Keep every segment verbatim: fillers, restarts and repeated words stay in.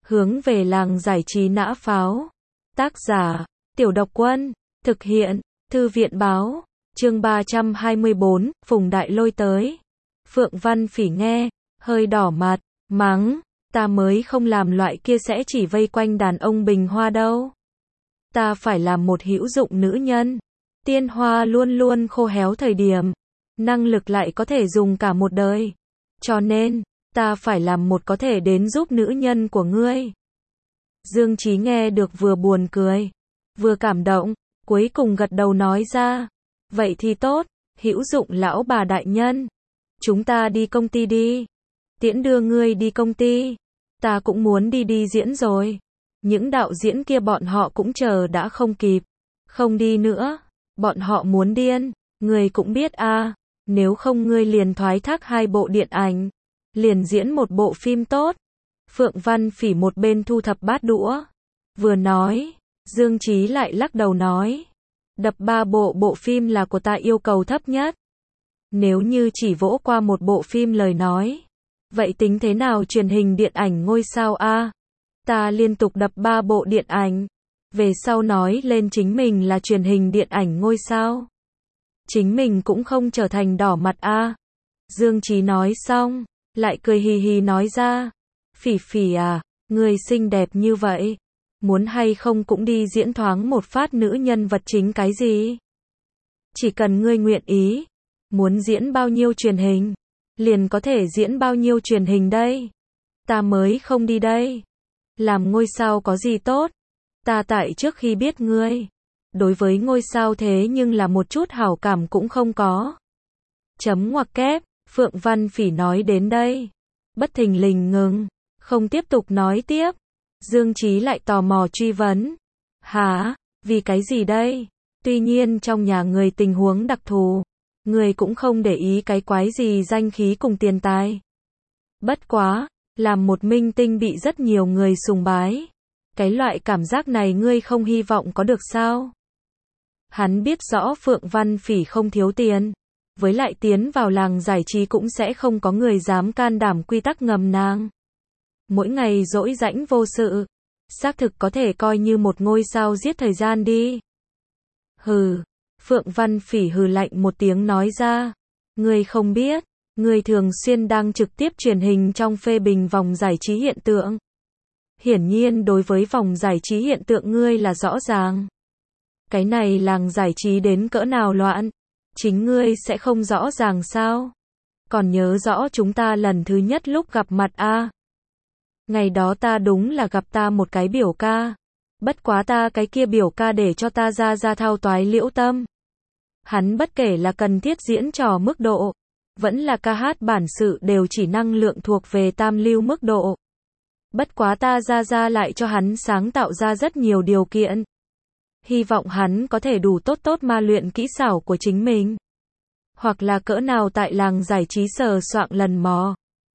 Hướng về làng giải trí nã pháo. Tác giả, Tiểu Độc Quân. Thực hiện, Thư viện Báo. Chương ba trăm hai mươi bốn, Phùng Đại Lôi tới. Phượng Văn Phỉ nghe, hơi đỏ mặt, mắng, ta mới không làm loại kia sẽ chỉ vây quanh đàn ông bình hoa đâu. Ta phải làm một hữu dụng nữ nhân. Tiên hoa luôn luôn khô héo thời điểm, năng lực lại có thể dùng cả một đời. Cho nên, ta phải làm một có thể đến giúp nữ nhân của ngươi. Dương Chí nghe được vừa buồn cười, vừa cảm động, cuối cùng gật đầu nói ra. Vậy thì tốt, hữu dụng lão bà đại nhân. Chúng ta đi công ty đi. Tiễn đưa ngươi đi công ty. Ta cũng muốn đi đi diễn rồi. Những đạo diễn kia bọn họ cũng chờ đã không kịp. Không đi nữa. Bọn họ muốn điên. Ngươi cũng biết à. Nếu không ngươi liền thoái thác hai bộ điện ảnh. Liền diễn một bộ phim tốt. Phượng Văn Phỉ một bên thu thập bát đũa. Vừa nói. Dương Chí lại lắc đầu nói. Đập ba bộ bộ phim là của ta yêu cầu thấp nhất. Nếu như chỉ vỗ qua một bộ phim lời nói. Vậy tính thế nào truyền hình điện ảnh ngôi sao a? Ta liên tục đập ba bộ điện ảnh. Về sau nói lên chính mình là truyền hình điện ảnh ngôi sao. Chính mình cũng không trở thành đỏ mặt a. Dương Chí nói xong, lại cười hì hì nói ra. Phỉ Phỉ à, người xinh đẹp như vậy. Muốn hay không cũng đi diễn thoáng một phát nữ nhân vật chính cái gì? Chỉ cần ngươi nguyện ý. Muốn diễn bao nhiêu truyền hình, liền có thể diễn bao nhiêu truyền hình đây. Ta mới không đi đây. Làm ngôi sao có gì tốt? Ta tại trước khi biết ngươi, đối với ngôi sao thế nhưng là một chút hảo cảm cũng không có. Chấm ngoặc kép, Phượng Văn Phỉ nói đến đây. Bất thình lình ngừng, không tiếp tục nói tiếp. Dương Chí lại tò mò truy vấn. Hả, vì cái gì đây? Tuy nhiên trong nhà người tình huống đặc thù. Người cũng không để ý cái quái gì danh khí cùng tiền tài. Bất quá, làm một minh tinh bị rất nhiều người sùng bái. Cái loại cảm giác này ngươi không hy vọng có được sao? Hắn biết rõ Phượng Văn Phỉ không thiếu tiền. Với lại tiến vào làng giải trí cũng sẽ không có người dám can đảm quy tắc ngầm nàng. Mỗi ngày rỗi rãnh vô sự. Xác thực có thể coi như một ngôi sao giết thời gian đi. Hừ. Phượng Văn Phỉ hừ lạnh một tiếng nói ra. Ngươi không biết, ngươi thường xuyên đang trực tiếp truyền hình trong phê bình vòng giải trí hiện tượng. Hiển nhiên đối với vòng giải trí hiện tượng ngươi là rõ ràng. Cái này làng giải trí đến cỡ nào loạn, chính ngươi sẽ không rõ ràng sao? Còn nhớ rõ chúng ta lần thứ nhất lúc gặp mặt a? À? Ngày đó ta đúng là gặp ta một cái biểu ca. Bất quá ta cái kia biểu ca để cho ta ra ra thao toái liễu tâm. Hắn bất kể là cần thiết diễn trò mức độ, vẫn là ca hát bản sự đều chỉ năng lượng thuộc về tam lưu mức độ. Bất quá ta ra ra lại cho hắn sáng tạo ra rất nhiều điều kiện. Hy vọng hắn có thể đủ tốt tốt ma luyện kỹ xảo của chính mình. Hoặc là cỡ nào tại làng giải trí sờ soạng lần mò.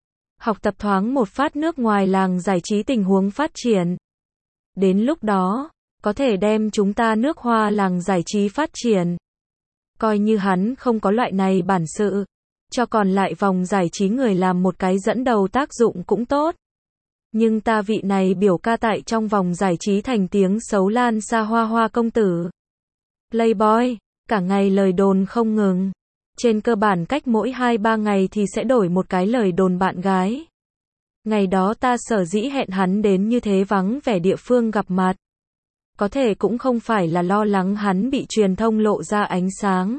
Học tập thoáng một phát nước ngoài làng giải trí tình huống phát triển. Đến lúc đó, có thể đem chúng ta nước Hoa làng giải trí phát triển. Coi như hắn không có loại này bản sự, cho còn lại vòng giải trí người làm một cái dẫn đầu tác dụng cũng tốt. Nhưng ta vị này biểu ca tại trong vòng giải trí thành tiếng xấu lan xa hoa hoa công tử. Playboy, cả ngày lời đồn không ngừng. Trên cơ bản cách mỗi hai ba ngày thì sẽ đổi một cái lời đồn bạn gái. Ngày đó ta sở dĩ hẹn hắn đến như thế vắng vẻ địa phương gặp mặt. Có thể cũng không phải là lo lắng hắn bị truyền thông lộ ra ánh sáng.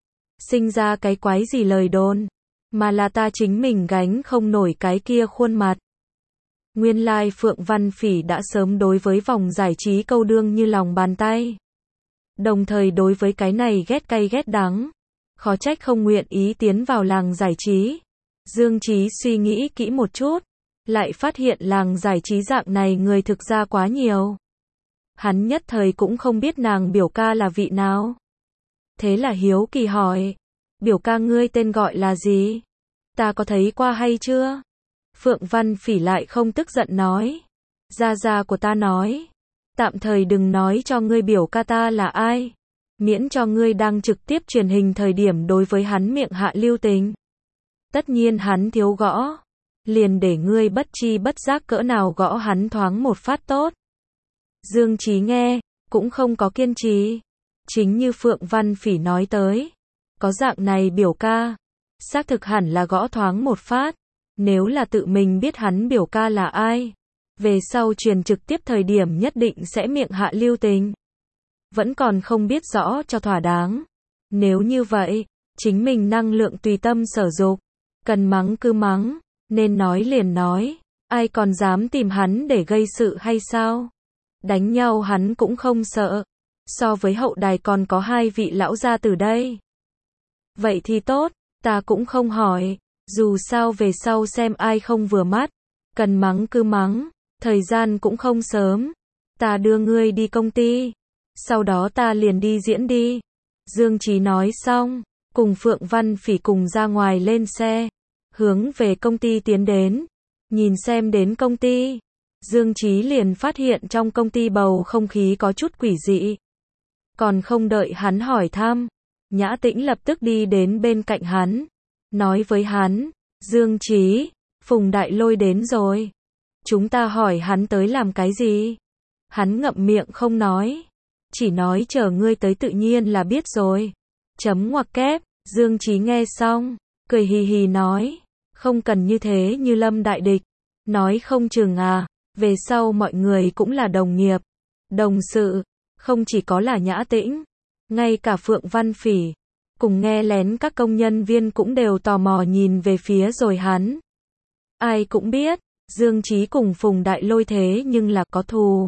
Sinh ra cái quái gì lời đồn. Mà là ta chính mình gánh không nổi cái kia khuôn mặt. Nguyên lai like Phượng Văn Phỉ đã sớm đối với vòng giải trí câu đương như lòng bàn tay. Đồng thời đối với cái này ghét cay ghét đắng. Khó trách không nguyện ý tiến vào làng giải trí. Dương Chí suy nghĩ kỹ một chút. Lại phát hiện làng giải trí dạng này người thực ra quá nhiều. Hắn nhất thời cũng không biết nàng biểu ca là vị nào. Thế là hiếu kỳ hỏi. Biểu ca ngươi tên gọi là gì? Ta có thấy qua hay chưa? Phượng Văn Phỉ lại không tức giận nói. Gia gia của ta nói. Tạm thời đừng nói cho ngươi biểu ca ta là ai. Miễn cho ngươi đang trực tiếp truyền hình thời điểm đối với hắn miệng hạ lưu tình. Tất nhiên hắn thiếu gõ. liền để ngươi bất chi bất giác cỡ nào gõ hắn thoáng một phát tốt. Dương Chí nghe, cũng không có kiên trì. Chính như Phượng Văn Phỉ nói tới, có dạng này biểu ca, xác thực hẳn là gõ thoáng một phát. Nếu là tự mình biết hắn biểu ca là ai, về sau truyền trực tiếp thời điểm nhất định sẽ miệng hạ lưu tình. Vẫn còn không biết rõ cho thỏa đáng. Nếu như vậy, chính mình năng lượng tùy tâm sở dục, cần mắng cứ mắng, nên nói liền nói, ai còn dám tìm hắn để gây sự hay sao? Đánh nhau hắn cũng không sợ, so với hậu đài còn có hai vị lão gia từ đây. Vậy thì tốt, ta cũng không hỏi, dù sao về sau xem ai không vừa mắt, cần mắng cứ mắng, thời gian cũng không sớm, ta đưa ngươi đi công ty, sau đó ta liền đi diễn đi. Dương Chí nói xong, cùng Phượng Văn Phỉ cùng ra ngoài lên xe, hướng về công ty tiến đến. Nhìn xem đến công ty, Dương Chí liền phát hiện trong công ty bầu không khí có chút quỷ dị. Còn không đợi hắn hỏi thăm, Nhã Tĩnh lập tức đi đến bên cạnh hắn, nói với hắn, Dương Chí, Phùng Đại Lôi đến rồi. Chúng ta hỏi hắn tới làm cái gì? Hắn ngậm miệng không nói, chỉ nói chờ ngươi tới tự nhiên là biết rồi. Chấm ngoặc kép, Dương Chí nghe xong, cười hì hì nói, không cần như thế như Lâm đại địch, nói không chừng à, về sau mọi người cũng là đồng nghiệp, đồng sự, không chỉ có là Nhã Tĩnh, ngay cả Phượng Văn Phỉ, cùng nghe lén các công nhân viên cũng đều tò mò nhìn về phía rồi hắn. Ai cũng biết, Dương Chí cùng Phùng Đại Lôi thế nhưng là có thù.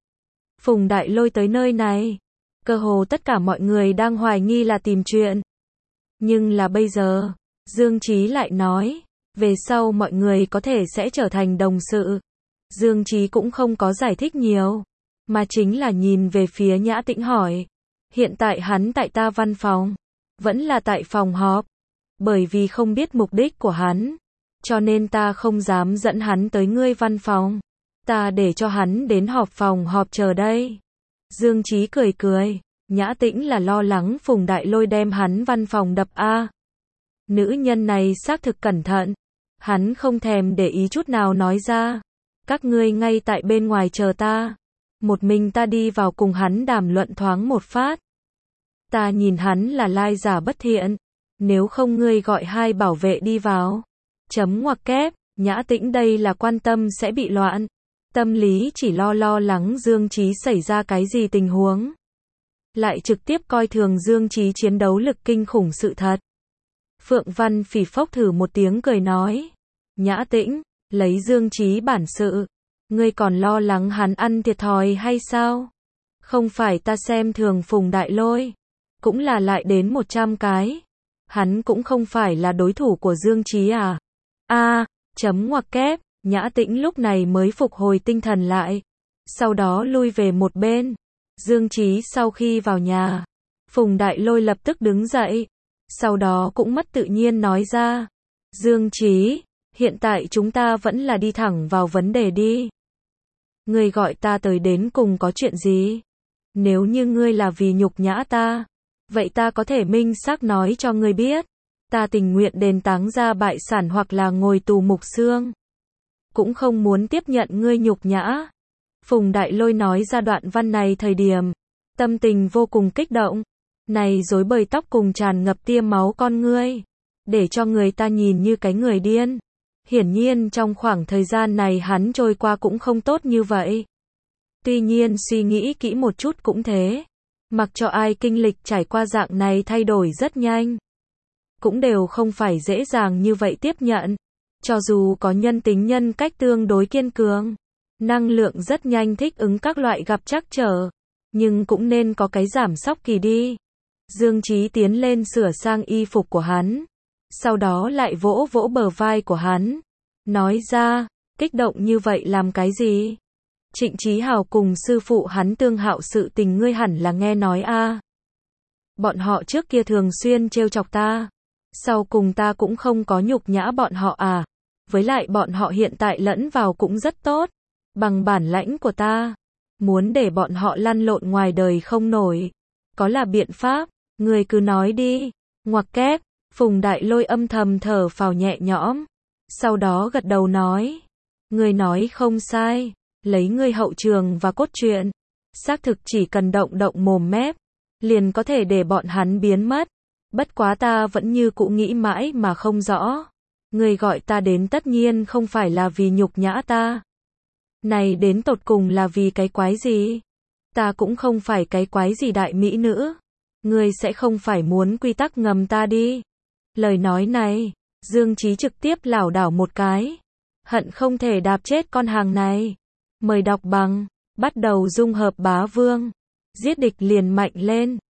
Phùng Đại Lôi tới nơi này, cơ hồ tất cả mọi người đang hoài nghi là tìm chuyện. Nhưng là bây giờ, Dương Chí lại nói, về sau mọi người có thể sẽ trở thành đồng sự. Dương Chí cũng không có giải thích nhiều, mà chính là nhìn về phía Nhã Tĩnh hỏi, hiện tại hắn tại ta văn phòng, vẫn là tại phòng họp, bởi vì không biết mục đích của hắn, cho nên ta không dám dẫn hắn tới ngươi văn phòng, ta để cho hắn đến họp phòng họp chờ đây. Dương Chí cười cười, Nhã Tĩnh là lo lắng Phùng Đại Lôi đem hắn văn phòng đập a. Nữ nhân này xác thực cẩn thận, hắn không thèm để ý chút nào nói ra, các ngươi ngay tại bên ngoài chờ ta, một mình ta đi vào cùng hắn đàm luận thoáng một phát. Ta nhìn hắn là lai giả bất thiện, nếu không ngươi gọi hai bảo vệ đi vào. Chấm ngoặc kép, Nhã Tĩnh đây là quan tâm sẽ bị loạn, tâm lý chỉ lo lo lắng Dương Chí xảy ra cái gì tình huống, lại trực tiếp coi thường Dương Chí chiến đấu lực kinh khủng sự thật. Phượng Văn Phỉ phốc thử một tiếng cười nói, Nhã Tĩnh, lấy Dương Chí bản sự, ngươi còn lo lắng hắn ăn thiệt thòi hay sao? Không phải ta xem thường Phùng Đại Lôi, cũng là lại đến một trăm cái, hắn cũng không phải là đối thủ của Dương Chí à? A, chấm ngoặc kép, Nhã Tĩnh lúc này mới phục hồi tinh thần lại, sau đó lui về một bên. Dương Chí sau khi vào nhà, Phùng Đại Lôi lập tức đứng dậy, sau đó cũng mất tự nhiên nói ra, Dương Chí, hiện tại chúng ta vẫn là đi thẳng vào vấn đề đi. Ngươi gọi ta tới đến cùng có chuyện gì? Nếu như ngươi là vì nhục nhã ta, vậy ta có thể minh xác nói cho ngươi biết, ta tình nguyện đền táng gia bại sản hoặc là ngồi tù mục xương, cũng không muốn tiếp nhận ngươi nhục nhã. Phùng Đại Lôi nói ra đoạn văn này thời điểm, tâm tình vô cùng kích động, này rối bời tóc cùng tràn ngập tia máu con ngươi, để cho người ta nhìn như cái người điên. Hiển nhiên trong khoảng thời gian này hắn trôi qua cũng không tốt như vậy. Tuy nhiên suy nghĩ kỹ một chút cũng thế, mặc cho ai kinh lịch trải qua dạng này thay đổi rất nhanh, cũng đều không phải dễ dàng như vậy tiếp nhận. Cho dù có nhân tính nhân cách tương đối kiên cường, năng lượng rất nhanh thích ứng các loại gặp trắc trở, nhưng cũng nên có cái giảm sóc kỳ đi. Dương Chí tiến lên sửa sang y phục của hắn, sau đó lại vỗ vỗ bờ vai của hắn, nói ra, kích động như vậy làm cái gì? Trịnh Chí Hào cùng sư phụ hắn Tương Hạo sự tình ngươi hẳn là nghe nói a. Bọn họ trước kia thường xuyên trêu chọc ta, sau cùng ta cũng không có nhục nhã bọn họ à, với lại bọn họ hiện tại lẫn vào cũng rất tốt, bằng bản lãnh của ta, muốn để bọn họ lăn lộn ngoài đời không nổi, có là biện pháp, người cứ nói đi. Ngoặc kép, Phùng Đại Lôi âm thầm thở phào nhẹ nhõm, sau đó gật đầu nói. Ngươi nói không sai, lấy ngươi hậu trường và cốt truyện, xác thực chỉ cần động động mồm mép, liền có thể để bọn hắn biến mất. Bất quá ta vẫn như cũ nghĩ mãi mà không rõ. Ngươi gọi ta đến tất nhiên không phải là vì nhục nhã ta. Này đến tột cùng là vì cái quái gì? Ta cũng không phải cái quái gì đại mỹ nữ. Ngươi sẽ không phải muốn quy tắc ngầm ta đi. Lời nói này, Dương Chí trực tiếp lảo đảo một cái. Hận không thể đạp chết con hàng này. Mời đọc bằng, bắt đầu dung hợp bá vương. Giết địch liền mạnh lên.